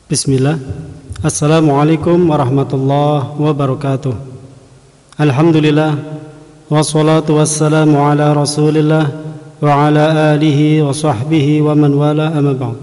Bismillah. Assalamualaikum warahmatullahi wabarakatuh. Alhamdulillah, wassalatu wassalamu ala rasulillah wa ala alihi wa sahbihi wa man wala, amma ba'd.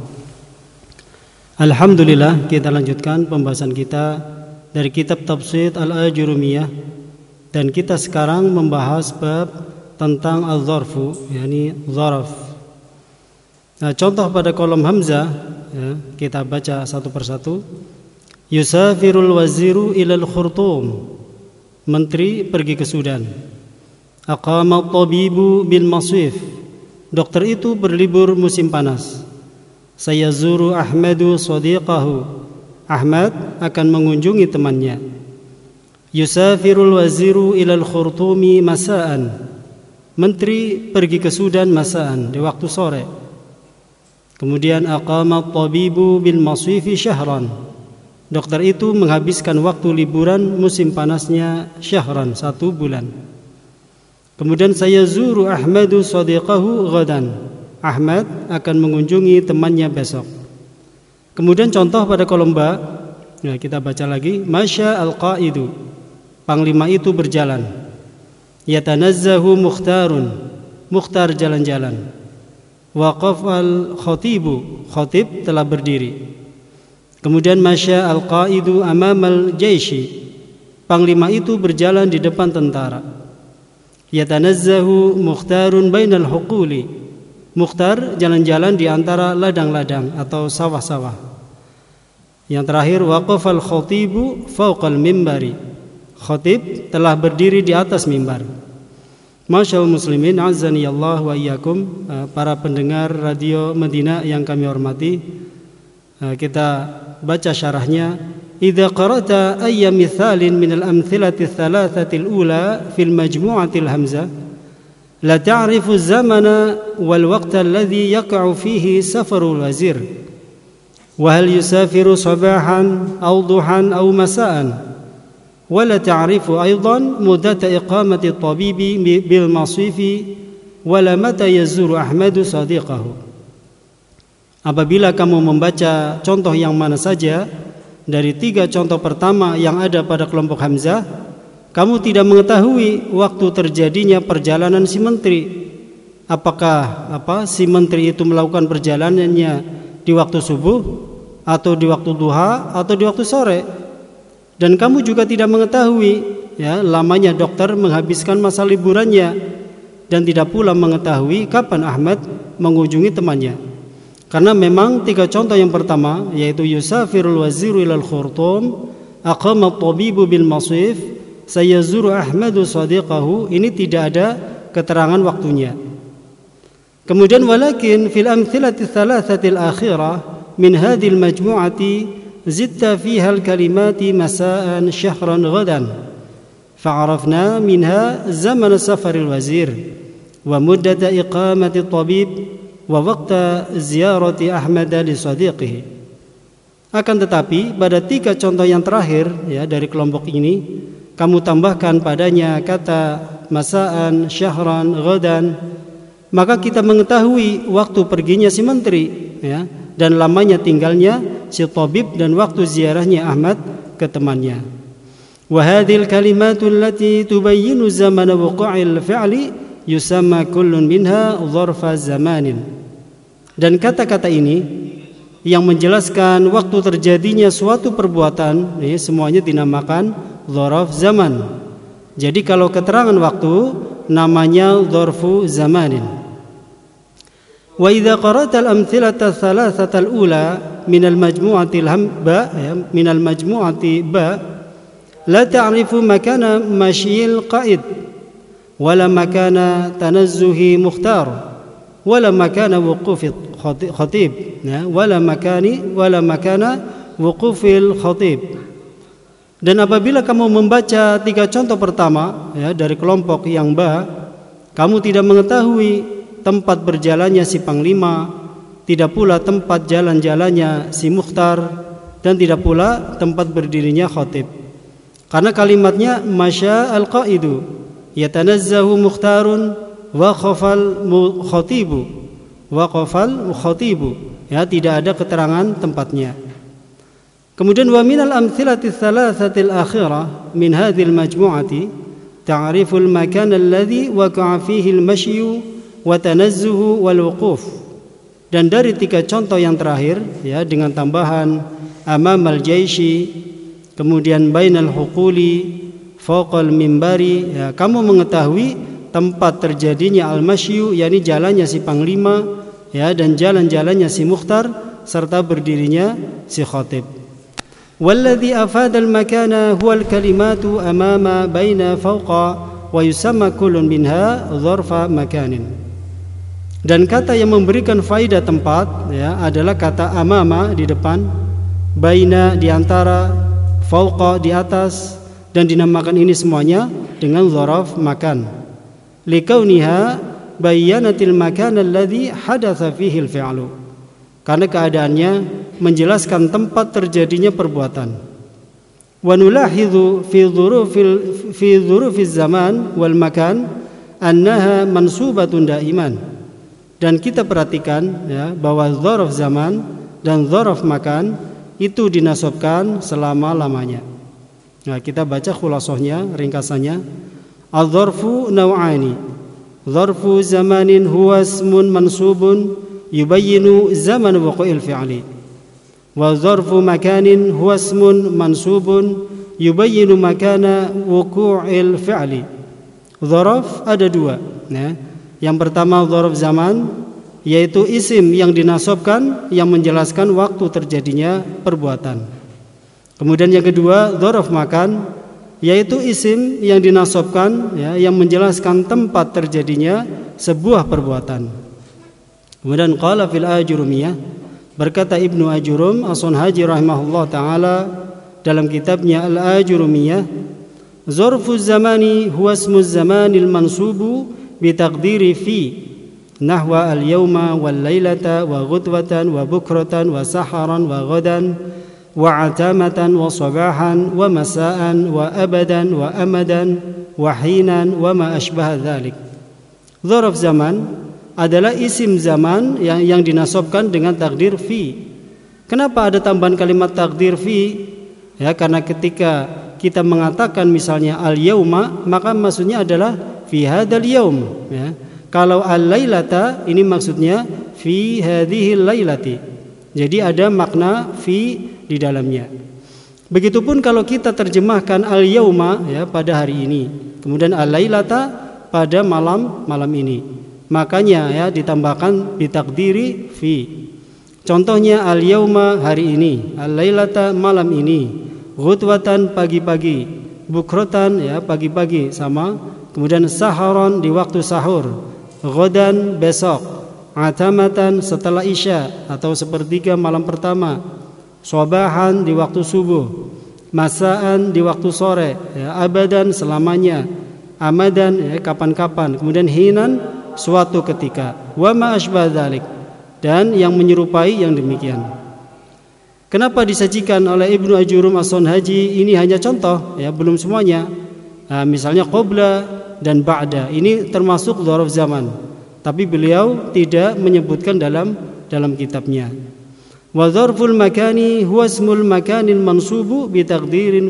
Alhamdulillah, kita lanjutkan pembahasan kita dari kitab Tafsir Al-Ajurumiyah, dan kita sekarang membahas bab tentang al-zarfu, yakni zaraf. Nah, contoh pada kolom hamzah, ya, kita baca satu persatu. Yusafirul waziru ilal khurtum, menteri pergi ke Sudan. Aqama tabibu bil masif, dokter itu berlibur musim panas. Sayazuru Ahmadu sadiqahu, Ahmad akan mengunjungi temannya. Yusafirul waziru ilal khurtumi masaan, menteri pergi ke Sudan masaan, di waktu sore. Kemudian aqama tabibu bil maswifi syahran, dokter itu menghabiskan waktu liburan musim panasnya syahran, 1 bulan. Kemudian sayazuru Ahmadu sadiqahu ghadan, Ahmad akan mengunjungi temannya besok. Kemudian contoh pada kolom ba, nah kita baca lagi. Masya al-qaidu, panglima itu berjalan. Yatanazzahu mukhtarun, mukhtar jalan-jalan. Waqaf al-khatibu, khatib telah berdiri. Kemudian masya al-qaidu amamal jaishi, panglima itu berjalan di depan tentara. Yatanazzahu mukhtarun bainal huquli, mukhtar jalan-jalan di antara ladang-ladang atau sawah-sawah. Yang terakhir waqaf al-khatibu fawqal mimbari, khatib telah berdiri di atas mimbar. Masyaallah muslimin, azani Allah wa iyyakum, para pendengar radio Madinah yang kami hormati, kita baca syarahnya. Idza qara'ta ayya mithalin min al-amthilati ats-tsalatsati al-ula fi al-majmu'ati al-hamzah la ta'rifu az-zamana wal waqta alladhi yaqa'u fihi safarul wazir wa hal yusafiru sabahan aw duhan aw masa'an. ولا تعرف أيضا مدة إقامة الطبيب بالمصيف ولا متى يزور أحمد صديقه. Apabila kamu membaca contoh yang mana saja dari 3 contoh pertama yang ada pada kelompok hamzah, kamu tidak mengetahui waktu terjadinya perjalanan si menteri. Apakah si menteri itu melakukan perjalanannya di waktu subuh atau di waktu duha atau di waktu sore. Dan kamu juga tidak mengetahui lamanya dokter menghabiskan masa liburannya, dan tidak pula mengetahui kapan Ahmad mengunjungi temannya. Karena memang 3 contoh yang pertama, yaitu yusafirul waziru ilal khurtum, aqama tabibu bil masif, sayazuru Ahmadu sadiqahu, ini tidak ada keterangan waktunya. Kemudian walakin fil amthilati thalathatil akhirah min hadhil majmu'ati زدت فيها الكلمات مساء شهرا غدا فعرفنا منها زمن سفر الوزير ومدة إقامة الطبيب ووقت زيارة أحمد لصديقه. Akan tetapi pada 3 contoh yang terakhir dari kelompok ini, kamu tambahkan padanya kata masaan, syahran, ghadan, maka kita mengetahui waktu perginya si menteri dan lamanya tinggalnya si tabib dan waktu ziarahnya Ahmad ke temannya. Wa hadhil kalimatul lati tubayyinu zamana wuqu'il fi'li yusamma kullun minha dharfa zamanin. Dan kata-kata ini yang menjelaskan waktu terjadinya suatu perbuatan, semuanya dinamakan dzaraf zaman. Jadi kalau keterangan waktu namanya dzarfu zamanin. Wa idza qara'ta al-amthilata ats-tsalatsata al-ula min al-majmu'ati min al-majmu'ati ba la ta'rifu makana masyil qa'id wala makana tanazzuhi mukhtar wala makana wuqufi khatib wala makana wuqufil khatib. Dan apabila kamu membaca 3 contoh pertama dari kelompok yang ba, kamu tidak mengetahui tempat berjalannya si panglima, tidak pula tempat jalan-jalannya si mukhtar, dan tidak pula tempat berdirinya khatib. Karena kalimatnya masya al-qaidu yatanazzahu mukhtarun wa khafal khatibu, tidak ada keterangan tempatnya. Kemudian wa minal amthilati thalathatil akhirah min hadhil majmu'ati ta'riful makan alladhi waqa'a fihi al-mashyu wa tanazzuhu wal wuquf. Dan dari 3 contoh yang terakhir ya, dengan tambahan amamal jaishi, kemudian bainal huquli, fawqal mimbari, ya, kamu mengetahui tempat terjadinya al-mashyu, yakni jalannya si panglima ya, dan jalan-jalannya si mukhtar serta berdirinya si khatib. Walladhi afada al-makana huwa al-kalimatu amama baina fawqa wa yusamma kullun minha dzarfa makanin. Dan kata yang memberikan faidah tempat ya, adalah kata amama di depan, baina di antara, fauqa di atas, dan dinamakan ini semuanya dengan dzaraf makan. Likauniha bayyanatil makan alladhi hadatsa fihi al-fi'lu. Karena keadaannya menjelaskan tempat terjadinya perbuatan. Wa nulahidhu fi dhurufiz zaman wal makan annaha mansubatun daiman. Dan kita perhatikan ya, bahwa dzaraf zaman dan dzaraf makan itu dinasabkan selama-lamanya. Nah, kita baca khulasahnya, ringkasannya. Adz-dzarfu naw'ani. Dzarfu zamanin huwa ismun mansubun yubayyinu zaman wuqu'il fi'li. Wa dzarfu makanin huwa ismun mansubun yubayyinu makana wuqu'il fi'li. Dzaraf ada 2 ya. Yang pertama dzaraf zaman, yaitu isim yang dinasabkan yang menjelaskan waktu terjadinya perbuatan. Kemudian yang kedua dzaraf makan, yaitu isim yang dinasabkan ya, yang menjelaskan tempat terjadinya sebuah perbuatan. Kemudian qala fil ajurumiyah, berkata Ibnu Ajurum As-Sunhaji rahimahullah taala dalam kitabnya Al-Ajurumiyah, dzarfu zamani huwa ismu zamanil mansubu bitaqdiri fi nahwa al-yawma wal lailata wa ghudwatan wa bukratan wa saharan wa ghadan wa atamatan wa sabahan wa masaan wa abadan wa amadan wa hinan wa ma ashbaha dzalik. Dzaraf zaman adalah isim zaman yang dinasabkan dengan takdir fi. Kenapa ada tambahan kalimat takdir fi? Ya, karena ketika kita mengatakan misalnya al-yauma, maka maksudnya adalah fi hadzal yaum ya. Kalau al-lailata ini maksudnya fi hadhihi lailati. Jadi ada makna fi di dalamnya. Begitupun kalau kita terjemahkan al-yauma ya, pada hari ini. Kemudian al-lailata pada malam ini. Makanya ya ditambahkan bitakdiri fi. Contohnya al-yauma hari ini, al-lailata malam ini, ghudwatan pagi-pagi, bukrotan ya pagi-pagi sama. Kemudian saharon di waktu sahur, ghadan besok, atamatan setelah isya atau sepertiga malam pertama, sobahan di waktu subuh, masaan di waktu sore, ya, abadan selamanya, amadan ya, kapan-kapan, kemudian hinan suatu ketika, wa ma asbah dzalik, dan yang menyerupai yang demikian. Kenapa disajikan oleh Ibnu Ajurum As-Sunhaji ini hanya contoh ya, belum semuanya. Nah, misalnya qabla dan ba'da ini termasuk dzaraf zaman, tapi beliau tidak menyebutkan dalam kitabnya. Wa dzarful makani huwa ismul makanil mansubu bitaqdiri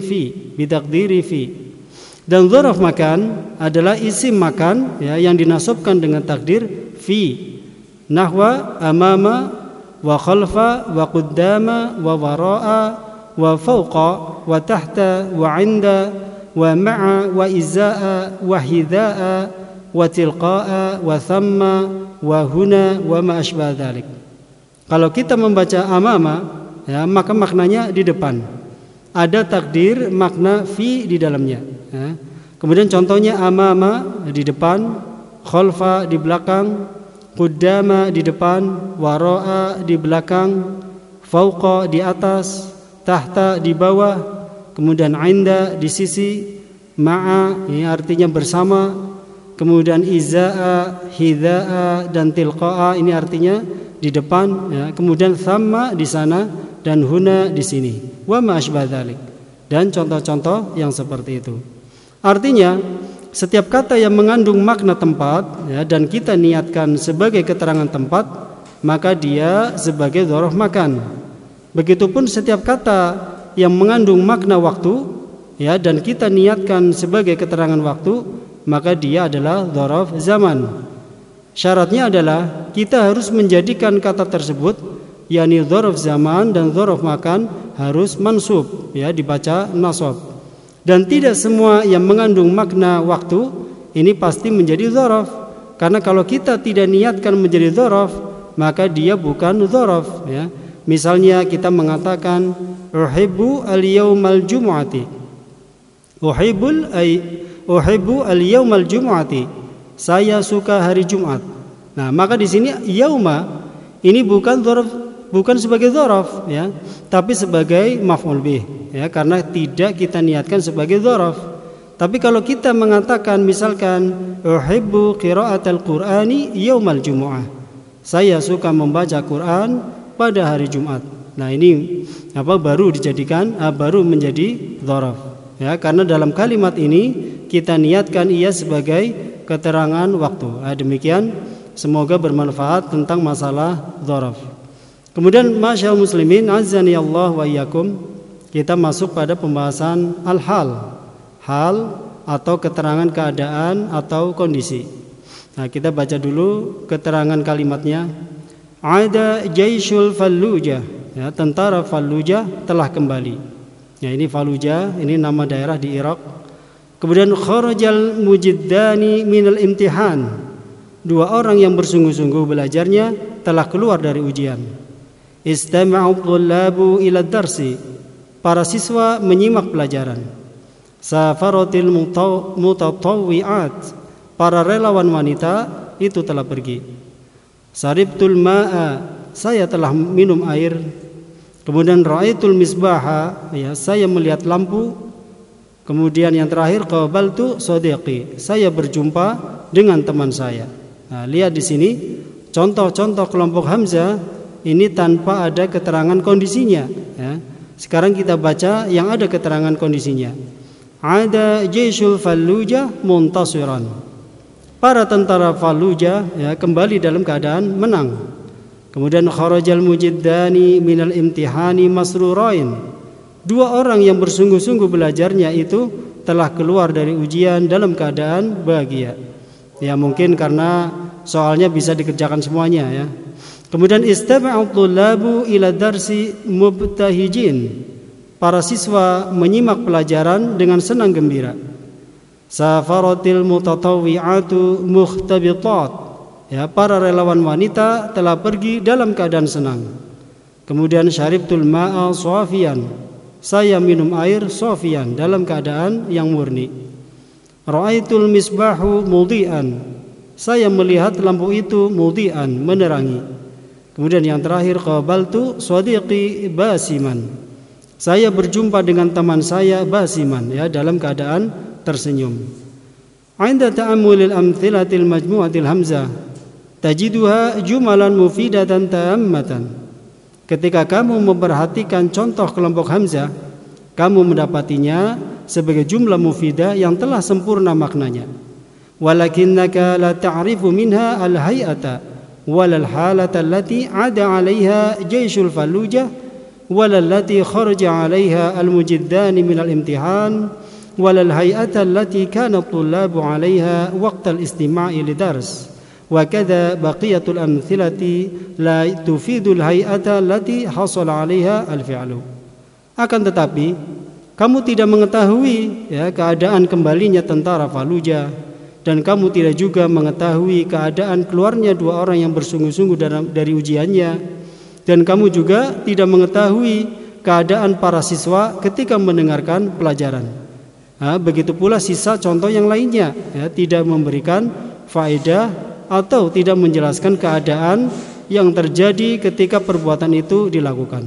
fi. Dan dzaraf makan adalah isim makan ya, yang dinasabkan dengan takdir fi. Nahwa amama wa khalfa wa qaddama wa wara'a wa fawqa wa tahta wa 'inda wa ma'a wa izaa wa hidaa wa tilqaa wa thamma wa huna wa ma asbah dzalik. Kalau kita membaca amama ya, maka maknanya di depan. Ada takdir makna fi di dalamnya ya. Kemudian contohnya amama di depan, khalfa di belakang, qaddama di depan, wara'a di belakang, fauqa di atas, tahta di bawah, kemudian 'inda di sisi, ma'a ini artinya bersama, kemudian izaa, hidaa dan tilqaa ini artinya di depan ya. Kemudian thamma di sana dan huna di sini, wa ma asbah dzalik, dan contoh-contoh yang seperti itu. Artinya setiap kata yang mengandung makna tempat ya, dan kita niatkan sebagai keterangan tempat, maka dia sebagai dzaraf makan. Begitupun setiap kata yang mengandung makna waktu, ya, dan kita niatkan sebagai keterangan waktu, maka dia adalah dzaraf zaman. Syaratnya adalah kita harus menjadikan kata tersebut, yakni dzaraf zaman dan dzaraf makan, harus mansub, ya, dibaca nasab. Dan tidak semua yang mengandung makna waktu ini pasti menjadi dzaraf, karena kalau kita tidak niatkan menjadi dzaraf, maka dia bukan dzaraf, ya. Misalnya kita mengatakan uhibbu al-yaumal jumu'ati. Uhibbu al-yaumal jumu'ati. Saya suka hari Jumat. Nah, maka di sini yauma ini bukan dzaraf, bukan sebagai dzaraf, ya, tapi sebagai maf'ul bih, ya, karena tidak kita niatkan sebagai dzaraf. Tapi kalau kita mengatakan misalkan uhibbu qira'atal qur'ani yaumal jumu'ah. Saya suka membaca Quran pada hari Jumat. Nah, ini baru menjadi dzaraf, ya, karena dalam kalimat ini kita niatkan ia sebagai keterangan waktu. Demikian, semoga bermanfaat tentang masalah dzaraf. Kemudian masyaallah muslimin azani Allah wa iyyakum, kita masuk pada pembahasan al-hal, hal atau keterangan keadaan atau kondisi. Nah, kita baca dulu keterangan kalimatnya. Ada Jaishul Fallujah, ya, tentara Fallujah telah kembali. Ya, ini Fallujah, ini nama daerah di Irak. Kemudian kharajal mujiddani minal imtihan. Dua orang yang bersungguh-sungguh belajarnya telah keluar dari ujian. Istama'u thullabu ila darsi. Para siswa menyimak pelajaran. Safaratil mutatawwi'at. Para relawan wanita itu telah pergi. Saribtul ma'a, saya telah minum air. Kemudian ra'aitul misbaha, ya, saya melihat lampu. Kemudian yang terakhir qabaltu sadiqi, saya berjumpa dengan teman saya. Nah, lihat di sini contoh-contoh kelompok hamzah ini tanpa ada keterangan kondisinya, ya. Sekarang kita baca yang ada keterangan kondisinya. Ada Jaishul Fallujah muntasiran. Para tentara Fallujah, ya, kembali dalam keadaan menang. Kemudian kharajal mujiddani minal imtihani masrurain. Dua orang yang bersungguh-sungguh belajarnya itu telah keluar dari ujian dalam keadaan bahagia. Ya, mungkin karena soalnya bisa dikerjakan semuanya, ya. Kemudian istama'u thullabu ila darsi mubtahijin. Para siswa menyimak pelajaran dengan senang gembira. Safaratil mutatawwi'atu mukhtabitat, ya, para relawan wanita telah pergi dalam keadaan senang. Kemudian syaribtul ma'a safiyan, saya minum air safiyan, dalam keadaan yang murni. Ra'aitul misbahu mudhi'an, saya melihat lampu itu mudhi'an, menerangi. Kemudian yang terakhir qabaltu sadiqi basiman, saya berjumpa dengan teman saya basiman, ya, dalam keadaan tersenyum. Inda ta'ammulil amthilatil majmu'atil hamzah tajiduha jumalan mufidatan ta'ammatan. Ketika kamu memperhatikan contoh kelompok hamzah, kamu mendapatinya sebagai jumlah mufidah yang telah sempurna maknanya. Walakinnaka la ta'rifu minha al-hay'ata wal halata allati 'ada 'alayha jaishul Fallujah wal allati kharaja 'alayha al-mujiddani min al-imtihan walal hay'ata allati kana at-tullabu 'alayha waqta al-istima'i lidars wa kadza baqiyatul amthilati la tufidul hay'ata allati hasala 'alayha al-fi'lu. Akan tetapi kamu tidak mengetahui, ya, keadaan kembalinya tentara Fallujah, dan kamu tidak juga mengetahui keadaan keluarnya dua orang yang bersungguh-sungguh dari ujiannya, dan kamu juga tidak mengetahui keadaan para siswa ketika mendengarkan pelajaran. Begitu pula sisa contoh yang lainnya, ya, tidak memberikan faedah atau tidak menjelaskan keadaan yang terjadi ketika perbuatan itu dilakukan.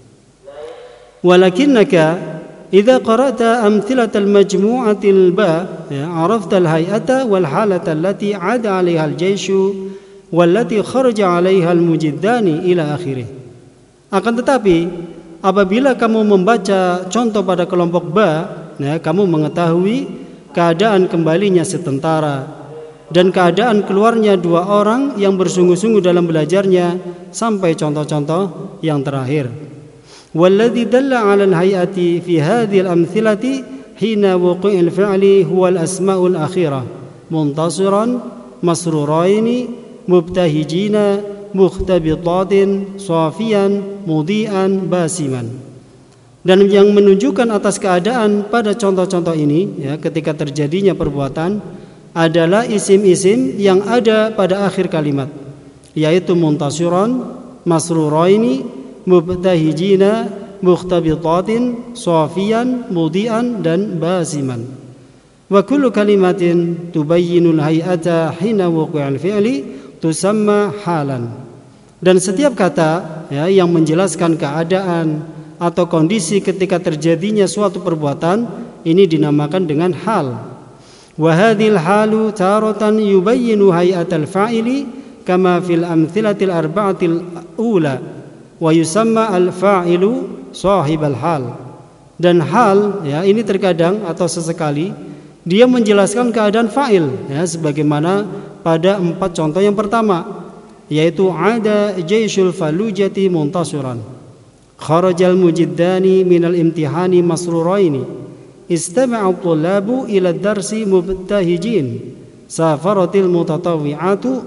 Walakinnaka idza qara'ta amthilatal majmu'atil ba, ya, arafta al-hay'ata wal halata allati 'ada 'alayha al-jaishu wallati kharaja 'alayha al-mujiddani ila akhirih. Akan tetapi apabila kamu membaca contoh pada kelompok ba, ya, kamu mengetahui keadaan kembalinya setentara dan keadaan keluarnya dua orang yang bersungguh-sungguh dalam belajarnya sampai contoh-contoh yang terakhir. Walladzi dalla 'ala al-hay'ati fi hadhihi al-amthilati hina wuqu'il fi'li huwa al-asma'ul akhirah muntasiran masruraini mubtahijina mukhtabitatin safiyan mudian basiman. Dan yang menunjukkan atas keadaan pada contoh-contoh ini ya, ketika terjadinya perbuatan adalah isim-isim yang ada pada akhir kalimat, yaitu muntasiran, masruraini, mubtahijina, mukhtabitatin, safiyan, mudian dan basiman. Wa kullu kalimatin tubayyinul hay'ata hina wuqu'il fi'li tusamma halan. Dan setiap kata ya, yang menjelaskan keadaan atau kondisi ketika terjadinya suatu perbuatan ini dinamakan dengan hal. Wa hadhil halu taratan yubayyinu hay'atal fa'ili kama fil amthilatil arba'atil ula wa yusamma al fa'ilu sahibal hal. Dan hal ya, ini terkadang atau sesekali dia menjelaskan keadaan fa'il ya, sebagaimana pada 4 contoh yang pertama, yaitu ada jayshul falujati muntasiran, kharajal mujiddani minal imtihani masruraini, istama'u tullabu ila darsi mubtahijin, safaratil mutatawwi'atu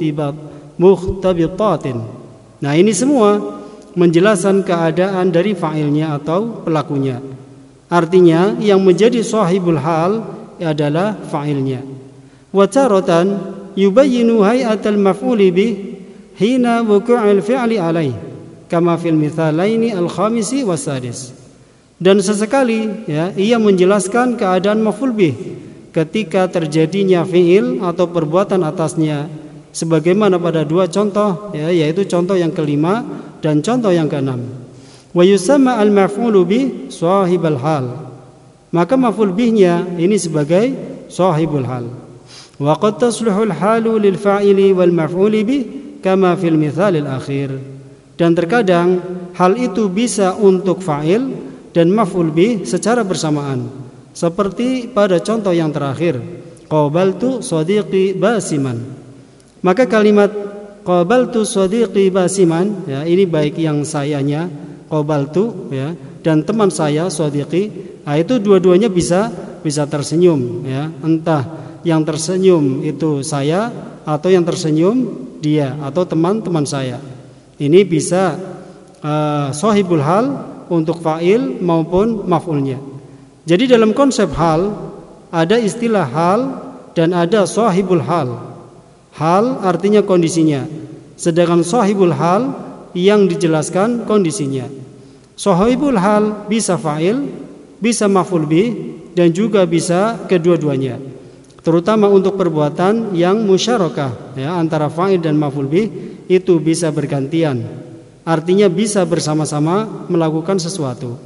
mukhtabitatin. Nah, ini semua menjelaskan keadaan dari fa'ilnya atau pelakunya. Artinya yang menjadi sahibul hal adalah fa'ilnya. Wa taratan yubayyinu hay'atal maf'uli bih hina wuqu'il fi'li alaih kama fil mithalaini al-khamisi wasadis. Dan sesekali ya, ia menjelaskan keadaan maf'ul bih ketika terjadinya fi'il atau perbuatan atasnya, sebagaimana pada 2 contoh ya, yaitu contoh yang kelima dan contoh yang keenam. Wa yusamma al-maf'ulu bih sahibal hal. Maka maf'ul bihnya ini sebagai sahibul hal. Wa qad tasluhul halu lil fa'ili wal maf'uli bih kama fil mithalil akhir. Dan terkadang hal itu bisa untuk fa'il dan maf'ul bih secara bersamaan, seperti pada contoh yang terakhir, qabaltu sadiqi basiman. Maka kalimat qabaltu sadiqi basiman ya, ini baik yang sayanya qabaltu ya, dan teman saya sadiqi, nah, itu dua-duanya bisa tersenyum ya, entah yang tersenyum itu saya atau yang tersenyum dia atau teman-teman saya. Ini bisa sahibul hal untuk fa'il maupun maf'ulnya. Jadi dalam konsep hal ada istilah hal dan ada sahibul hal. Hal artinya kondisinya, sedangkan sahibul hal yang dijelaskan kondisinya. Sahibul hal bisa fa'il, bisa maf'ul bih, dan juga bisa kedua-duanya. Terutama untuk perbuatan yang musyarakah ya, antara fa'il dan maf'ul bih itu bisa bergantian. Artinya bisa bersama-sama melakukan sesuatu.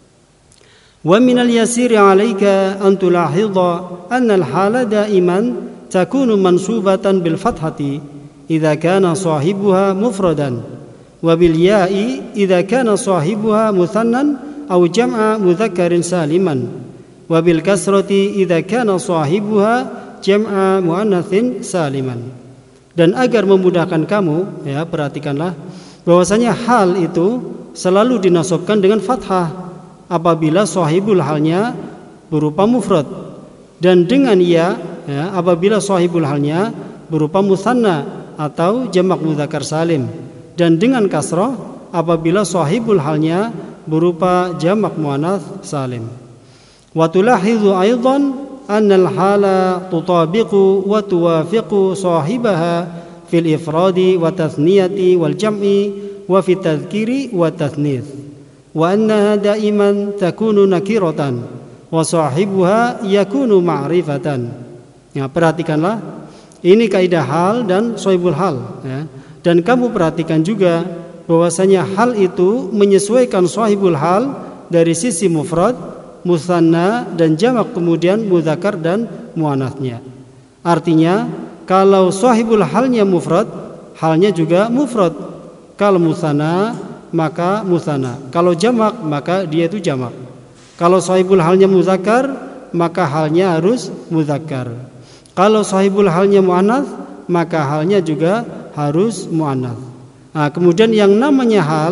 Wa minal yasiri 'alaika an tulahidha anna al-hala da'iman takunu mansubatan bil fathati idza kana sahibuha mufradan wa bil ya'i idza kana sahibuha muthannan aw jam'a mudzakkarin saliman wa bil kasrati idza kana sahibuha jam'a muannatsin saliman. Dan agar memudahkan kamu ya, perhatikanlah bahwasanya hal itu selalu dinasabkan dengan fathah apabila sahibul halnya berupa mufrad, dan dengan ya apabila sahibul halnya berupa musanna atau jamak mudzakkar salim, dan dengan kasrah apabila sahibul halnya berupa jamak muannats salim. Wa tulahidhu aidan anna al-hala tutabiqu wa tuwafiqu sahibaha fil ifradi wa tathniyati wal jam'i wa fi tadhkiri wa tathnits wa annaha da'iman takunu nakiratan wa sahibuha yakunu ma'rifatan. Ya, perhatikanlah ini kaidah hal dan sahibul hal ya. Dan kamu perhatikan juga bahwasanya hal itu menyesuaikan sahibul hal dari sisi mufrad, musanna dan jamak, kemudian mudzakkar dan muannats-nya. Artinya kalau sahibul halnya mufrad, halnya juga mufrad. Kalau musanna maka musanna. Kalau jamak maka dia itu jamak. Kalau sahibul halnya mudzakkar maka halnya harus mudzakkar. Kalau sahibul halnya muannats maka halnya juga harus muannats. Nah, kemudian yang namanya hal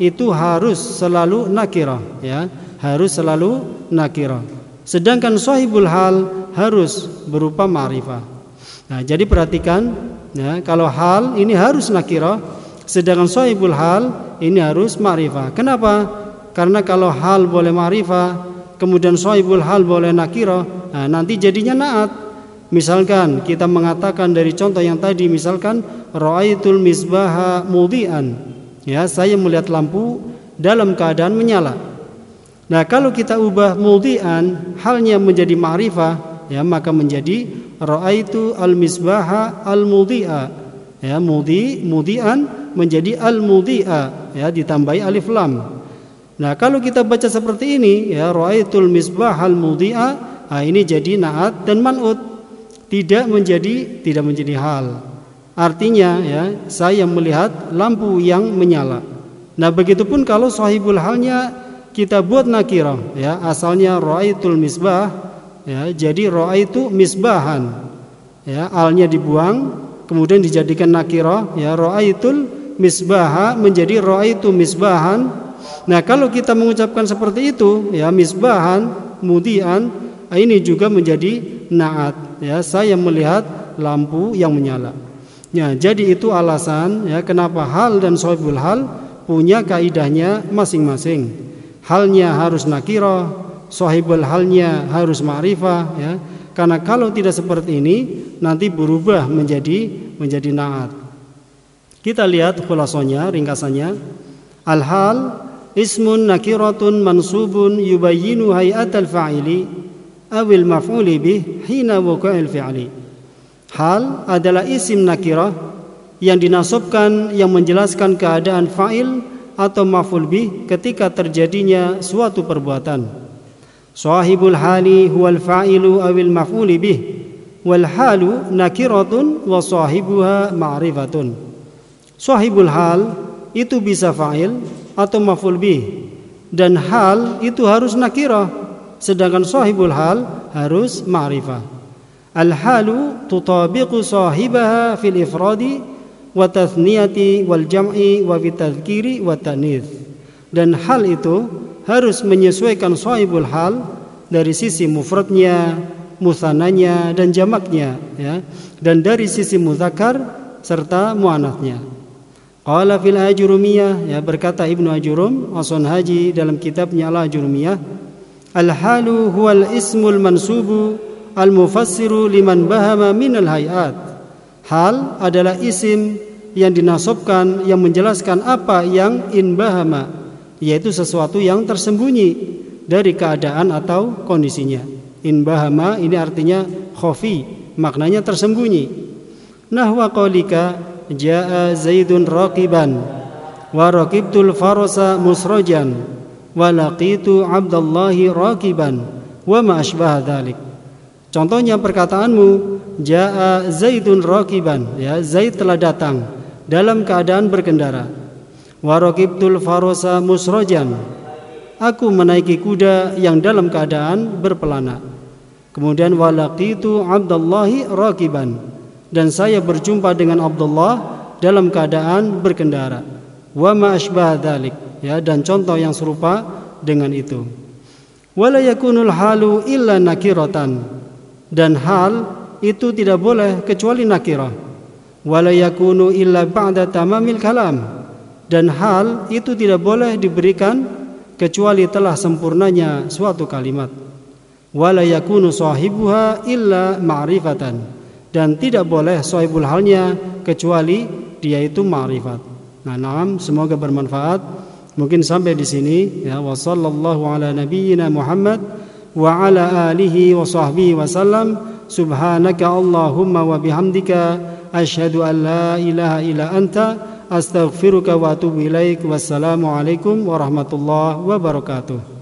itu harus selalu nakirah, ya, harus selalu nakirah. Sedangkan sahibul hal harus berupa ma'rifah. Nah, jadi perhatikan, ya, kalau hal ini harus nakirah, sedangkan sahibul hal ini harus ma'rifah. Kenapa? Karena kalau hal boleh ma'rifah, kemudian sahibul hal boleh nakirah, nah, nanti jadinya na'at. Misalkan kita mengatakan dari contoh yang tadi, misalkan ra'aitul misbaha mudhi'an, ya, saya melihat lampu dalam keadaan menyala. Nah, kalau kita ubah mudhi'an halnya menjadi ma'rifah, ya, maka menjadi ra'aitu al-misbaha al-mudhi'a. Ya, mudhi'an menjadi al-mudhi'a, ya, ditambahi alif lam. Nah, kalau kita baca seperti ini, ya, ra'aitul misbaha al-mudhi'a, nah, ini jadi na'at dan man'ut, tidak menjadi hal. Artinya, ya, saya melihat lampu yang menyala. Nah, begitupun kalau sahibul halnya kita buat nakirah, ya, asalnya ra'aitul misbah, ya, jadi ra'aitu misbahan, ya, alnya dibuang kemudian dijadikan nakirah, ya, ra'aitul misbaha menjadi ra'aitu misbahan. Nah, kalau kita mengucapkan seperti itu, ya, misbahan mudhi'an, ini juga menjadi na'at, ya, saya melihat lampu yang menyala. Ya, jadi itu alasan, ya, kenapa hal dan sahibul hal punya kaidahnya masing-masing. Halnya harus nakirah, sahibul halnya harus ma'rifah, ya. Karena kalau tidak seperti ini nanti berubah menjadi na'at. Kita lihat khulasonya, ringkasannya. Al-hal ismun nakiratun mansubun yubayyinu hay'atal fa'ili awil maf'uli bih hina wuqu'il fi'li. Hal adalah isim nakirah yang dinasabkan yang menjelaskan keadaan fa'il atau maf'ul bih ketika terjadinya suatu perbuatan. Sahibul hali huwal fa'ilu awil maf'uli bih wal halu nakiratun wa sahibuha ma'rifatun. Sahibul hal itu bisa fa'il atau maf'ul bih, dan hal itu harus nakirah, sedangkan sahibul hal harus ma'rifah. Al halu tutabiqu sahibaha fil ifradi wa tathniyati wal jam'i wa bitadhkiri wa ta'nits. Dan hal itu harus menyesuaikan sahibul hal dari sisi mufradnya, mutsananya dan jamaknya, ya, dan dari sisi muzakkar serta muannats-nya. Qala fil ajurumiyah, ya, berkata Ibnu Ajurum As-Sunhaji dalam kitabnya Al-Ajurumiyah, al-halu huwal ismul mansubu al-mufassiru liman bahama minal hayat. Hal adalah isim yang dinasabkan yang menjelaskan apa yang inbahama, yaitu sesuatu yang tersembunyi dari keadaan atau kondisinya. Inbahama ini artinya khafi, maknanya tersembunyi. Nahwa qaulika jaa Zaidun raqiban wa raqibtul farasa musrajan wa laqitu Abdallahi raqiban wa ma asbaha dzalik. Contohnya perkataanmu jaa Zaidun raqiban, ya, Zaid telah datang dalam keadaan berkendara. Wa raqibtul farasa musrajan, aku menaiki kuda yang dalam keadaan berpelana. Kemudian wa laqitu Abdallahi raqiban, dan saya berjumpa dengan Abdullah dalam keadaan berkendara. Wa ma asbaha dzalik, ya, dan contoh yang serupa dengan itu. Wala yakunul halu illa nakiratan, dan hal itu tidak boleh kecuali nakirah. Wala yakunu illa ba'da tamamil kalam, dan hal itu tidak boleh diberikan kecuali telah sempurnanya suatu kalimat. Wala yakunu sahibuha illa ma'rifatan, dan tidak boleh sahibul halnya kecuali dia itu ma'rifat. Nah, semoga bermanfaat. Mungkin sampai di sini, ya. Wa sallallahu ala nabiyyina Muhammad wa ala alihi wa sahbihi wa sallam. Subhanaka Allahumma wa bihamdika asyhadu an la ilaha illa anta astaghfiruka wa atubu ilaik. Wassalamu alaikum warahmatullahi wabarakatuh.